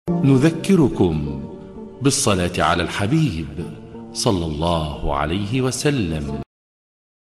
نذكركم بالصلاة على الحبيب صلى الله عليه وسلم.